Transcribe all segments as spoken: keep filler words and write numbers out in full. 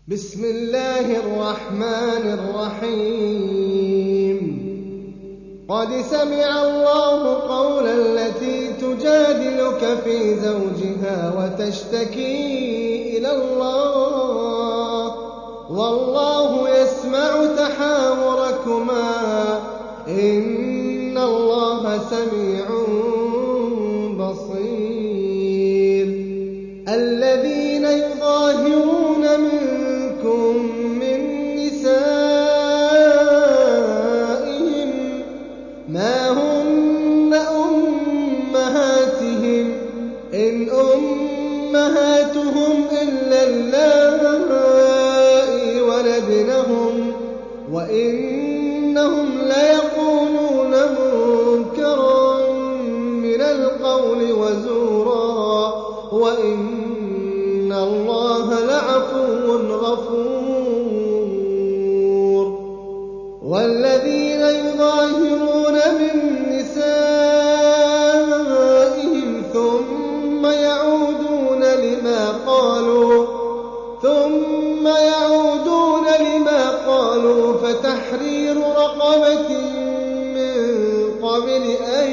بسم الله الرحمن الرحيم قد سمع الله قول التي تجادلك في زوجها وتشتكي إلى الله والله يسمع تحاوركما إن الله سميع بصير الذين يظاهرون منكم من نسائهم ما هن أمهاتهم إن أمهاتهم إلا اللائي ولدنهم وإنهم ليقولون منكرا من القول وزورا وإن الله لعفو غفور والذين يظاهرون من نسائهم ثم يعودون لما قالوا ثم يعودون لما قالوا فتحرير رقبة من قبل أن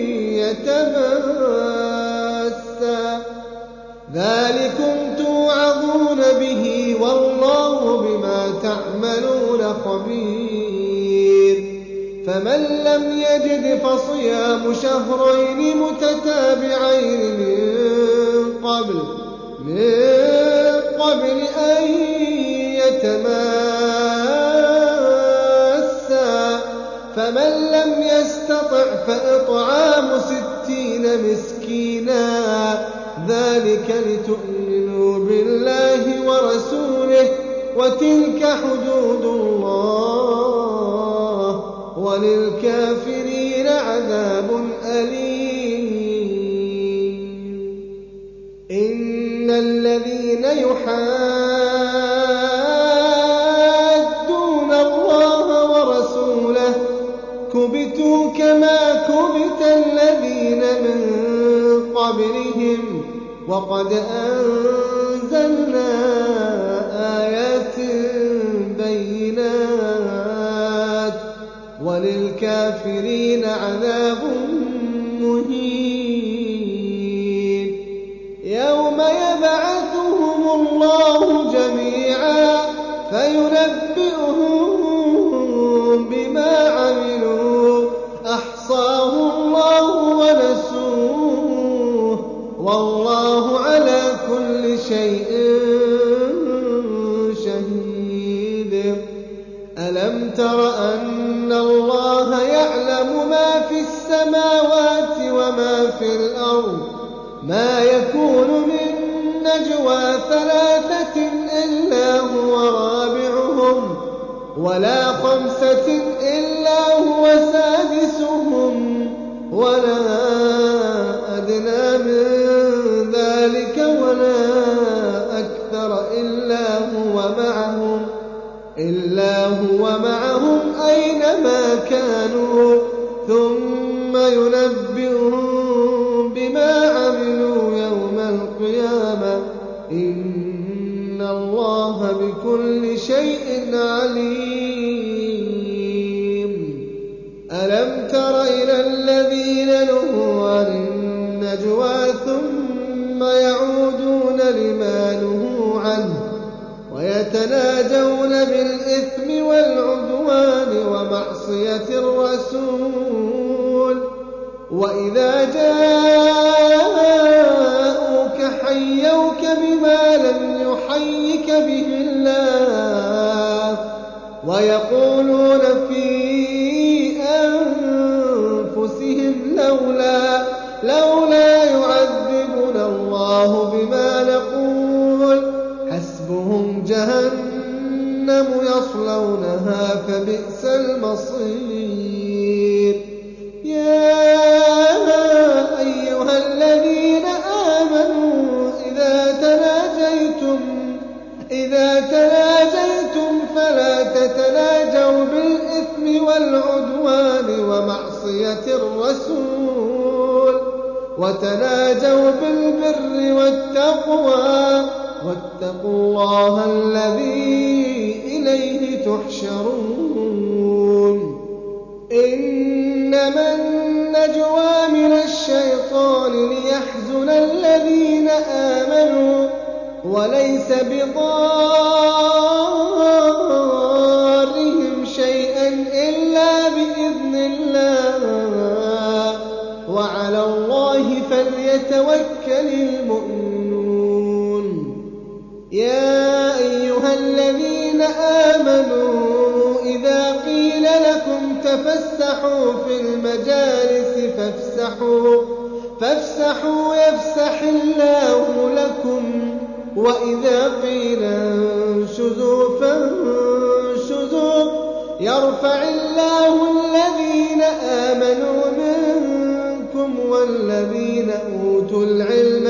يتماسا ذلكم توعظون به والله بما تعملون خبير فمن لم يجد فصيام شهرين متتابعين من قبل من قبل أن يتماسا فمن لم يستطع فإطعام ستين مسكينا ذلك لتؤمنوا بالله ورسوله وتلك حدود الله وللكافرين عذاب أليم إن الذين يحادون الله ورسوله كبتوا كما كبت الذين من قبلهم وقد أنزلنا آيات بينات وللكافرين عذاب مهين يوم يبعثهم الله جميعا فينبئهم بما عملوا أحصاه الله ونسوه والله على كل شيء شهيد ألم تر أن الله يعلم ما في السماوات وما في الأرض ما يكون من نجوى ثلاثة إلا هو رابعهم ولا خمسة إلا هو سادسهم ولا أدنى من ذلك ولا أكثر إلا هو معهم إلا هو معهم أينما كانوا ثم ينبئهم بما عملوا يوم القيامة إن الله بكل شيء عليم ألم تر إلى الذين نهوا عن النجوى ثم يعودون لما نهوا عنه ويتناجون بالإثم والعدوان ومعصية الرسول وإذا جاءوك حيوك بما لم يحيك به الله ويقولون في أنفسهم لولا لولا يعذبنا الله بما نقول حسبهم جهنم يصلونها فبئس المصير يا أيها الذين آمنوا إذا تناجيتم إذا تناجيتم فلا تتناجوا بالإثم والعدوان ومعصية الرسول وتناجوا بالبر والتقوى واتقوا الله الذي إليه تحشرون. إنما النجوى من الشيطان ليحزن الذين آمنوا وليس بضارهم شيئا إلا بإذن الله وعلى الله فليتوكل المؤمنون. يا أيها الذين آمنوا إذا قيل لكم تفسحوا في المجالس فافسحوا فافسحوا يفسح الله لكم وإذا قيل انشزوا فانشزوا يرفع الله الذين آمنوا منكم والذين أوتوا العلم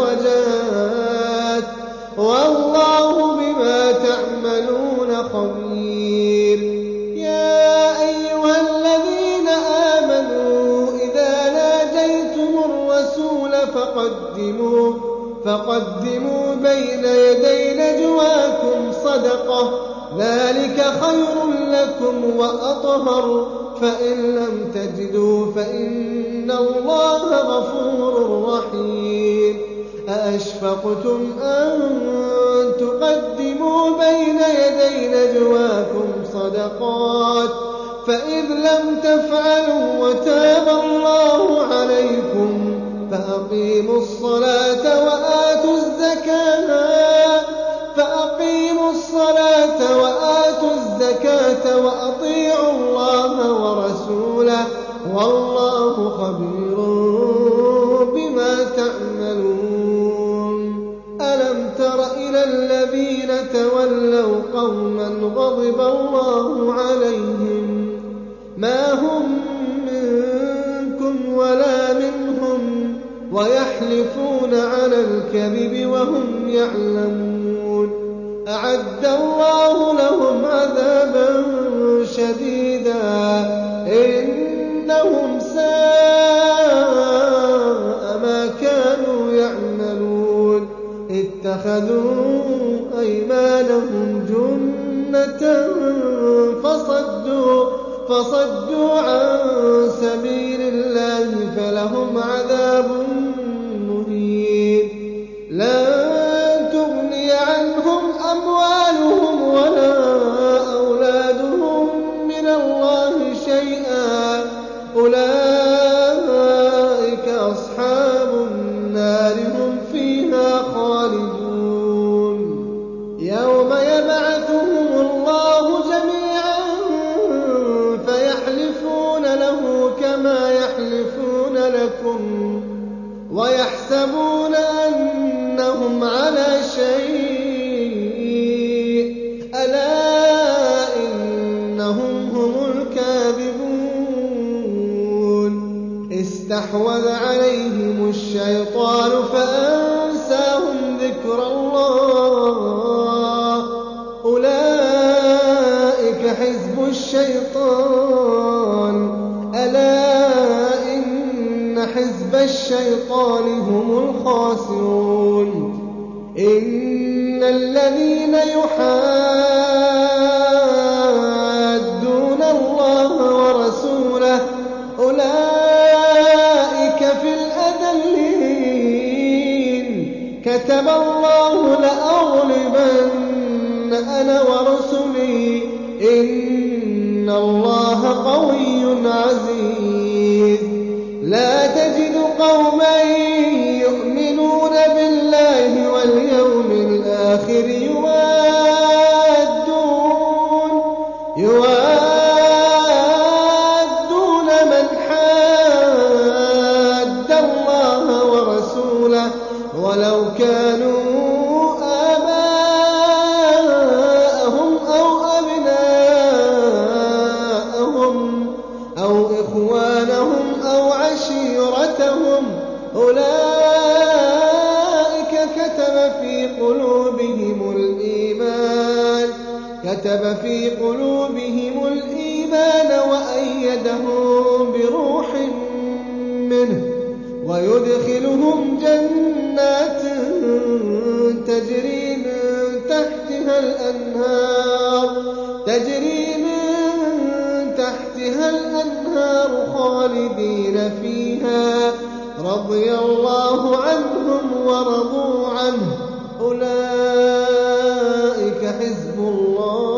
درجات والله بما تعملون خبير. يا أيها الذين آمنوا إذا ناجيتم الرسول فقدموا فقدموا بين يدي نجواكم صدقة ذلك خير لكم وأطهر فإن لم تجدوا فإن الله غفور رحيم. أأشفقتم أن تقدموا بين يدي نجواكم صدقات فإذ لم تفعلوا وتاب الله عليكم فأقيموا الصلاة وآتوا الزكاة فأقيموا الصلاة وآتوا الزكاة وأطيعوا الله ورسوله والله خبير بما تعملون. ألم تر إلى الذين تولوا قوما غضب الله عليهم ما هم منكم ولا منهم ويحلفون على الكذب وهم يعلمون أعد الله لهم عذابا شديدا إنهم ساء ما كانوا يعملون. اتخذوا أيمانهم جنة فصدوا فصدوا عن سبيل الله فلهم عذاب مهين. لن تغني عنهم أموالهم ولا أولادهم من الله شيئا أولئك أصحاب النار هم فيها خالدون. يوم يبعثهم الله جميعا فيحلفون له كما يحلفون لكم ويحسبون أنهم على شيء ألا إنهم هم الكاذبون. استحوذ عليهم الشيطان فأنساهم ذكر الله أولئك حزب الشيطان ألا إن حزب الشيطان هم الخاسرون. إن الذين يحادون الله ورسوله أولئك في الأذلين كتب الله لأغلبن أنا ورسلي إن الله قوي عزيز. لا تجد قوما يؤمنون بالله واليوم الآخر يوادون يوادون من حاد الله ورسوله ولو كانوا آباءهم أو أبناءهم أو إخوانهم أو عشيرتهم أولئك كتب في قلوبهم الإيمان كتب في قلوبهم الإيمان وأيدهم بروح منه ويدخلهم جنات تجري تحتها الأنهار تجري من تحتها الأنهار خالدين فيها رضي الله عنهم ورضوا عنه أولئك حزب الله